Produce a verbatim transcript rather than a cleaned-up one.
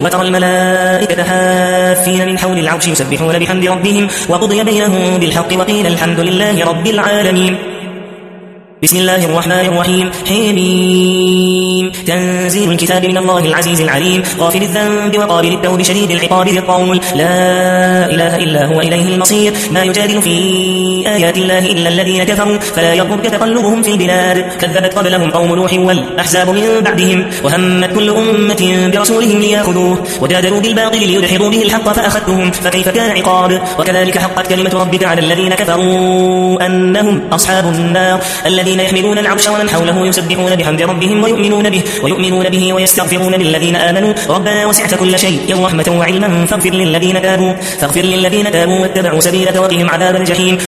وترى الملائكة حافين من حول العرش يسبحون بحمد ربهم وقضي بينهم بالحق وقيل الحمد لله رب العالمين. بسم الله الرحمن الرحيم. حميم. تنزيل الكتاب من الله العزيز العليم غافل الذنب وقابل التوب شديد العقاب ذي الطول لا إله إلا هو إليه المصير. ما يجادل في آيات الله إلا الذين كفروا فلا يغرك تقلبهم في البلاد. كذبت قبلهم قوم نوح والأحزاب من بعدهم وهمت كل أمة برسولهم ليأخذوه وجادلوا بالباطل ليدحضوا به الحق فأخذتهم فكيف كان عقاب. وكذلك حقت كلمة ربك على الذين كفروا أنهم أصحاب النار الذين يحملون العرش ومن حوله يسبحون بحمد ربهم ويؤمنون به ويؤمنون به ويستغفرون للذين آمنوا ربنا وسعت كل شيء رحمة وعلما فاغفر للذين تابوا فاغفر للذين تابوا واتبعوا سبيلك وقهم عذاب الجحيم.